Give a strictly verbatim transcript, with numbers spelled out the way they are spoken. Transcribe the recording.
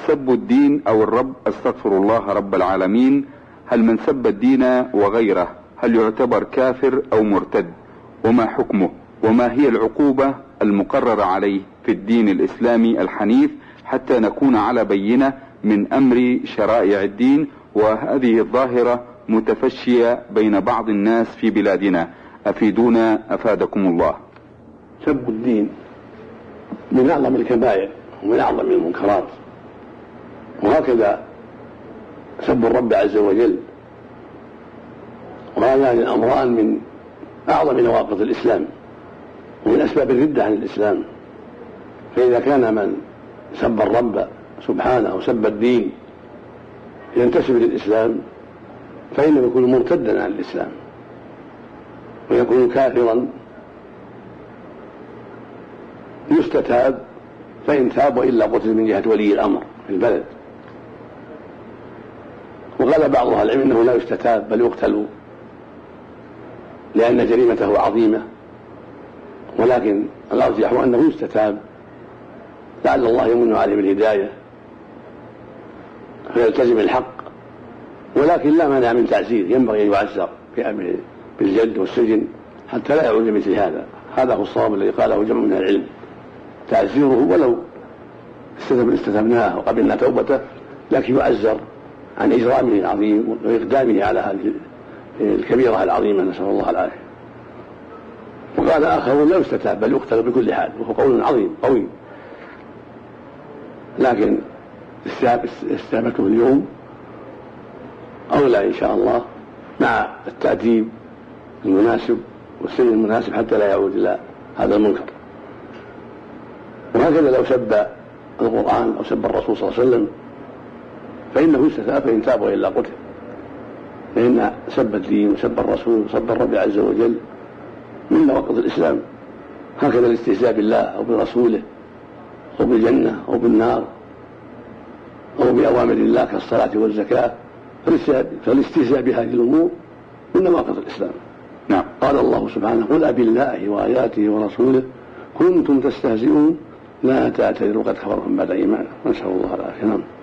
سب الدين أو الرب، استغفر الله رب العالمين، هل من سب الدين وغيره هل يعتبر كافر أو مرتد؟ وما حكمه؟ وما هي العقوبة المقررة عليه في الدين الإسلامي الحنيف حتى نكون على بينة من أمر شرائع الدين؟ وهذه الظاهرة متفشية بين بعض الناس في بلادنا، أفيدونا أفادكم الله. سب الدين من أعظم الكبائر ومن أعظم المنكرات، وهكذا سب الرب عز وجل، وهذان الأمران من أعظم نواقض الإسلام ومن أسباب الردة عن الإسلام. فإذا كان من سب الرب سبحانه أو سب الدين ينتسب للإسلام فإنه يكون مرتدا عن الإسلام ويكون كافرا يستتاب، فإن تاب وإلا قتل من جهة ولي الأمر في البلد. وقال بعض أهل العلم إنه لا يستتاب بل يقتل لأن جريمته عظيمة، ولكن الأرجح أنه يستتاب لعل الله يمن عليه بالهداية فيلتزم الحق، ولكن لا مانع من تعزير، ينبغي أن يعزر بالجلد والسجن حتى لا يعود مثل هذا. هذا هو الصواب الذي قاله جمع من العلم، تعزيره ولو استتبناه وقبلنا توبته، لكن يعزر عن إجرامه العظيم وإقدامه على هذه الكبيرة العظيمة، نسأل الله العافية. وقال آخرون لا يستتاب بل يقتل بكل حال، وهو قول عظيم قوي، لكن استتابته اليوم أولى إن شاء الله مع التأديب المناسب والسن المناسب حتى لا يعود إلى هذا المنكر. وهكذا لو سب القرآن أو سب الرسول صلى الله عليه وسلم فإنه يستتاب، فإن تاب وإلا قتل، لأن سب الدين وسب الرسول وسب الرب عز وجل من نواقض الإسلام. هكذا الاستهزاء بالله أو برسوله أو بالجنة أو بالنار أو بأوامر الله كالصلاة والزكاة، فالاستهزاء بهذه الأمور من نواقض الإسلام. نعم. قال الله سبحانه: قل أبالله وآياته ورسوله كنتم تستهزئون لا تعتذروا قد كفرتم بعد إيمانكم، نسأل الله العافية.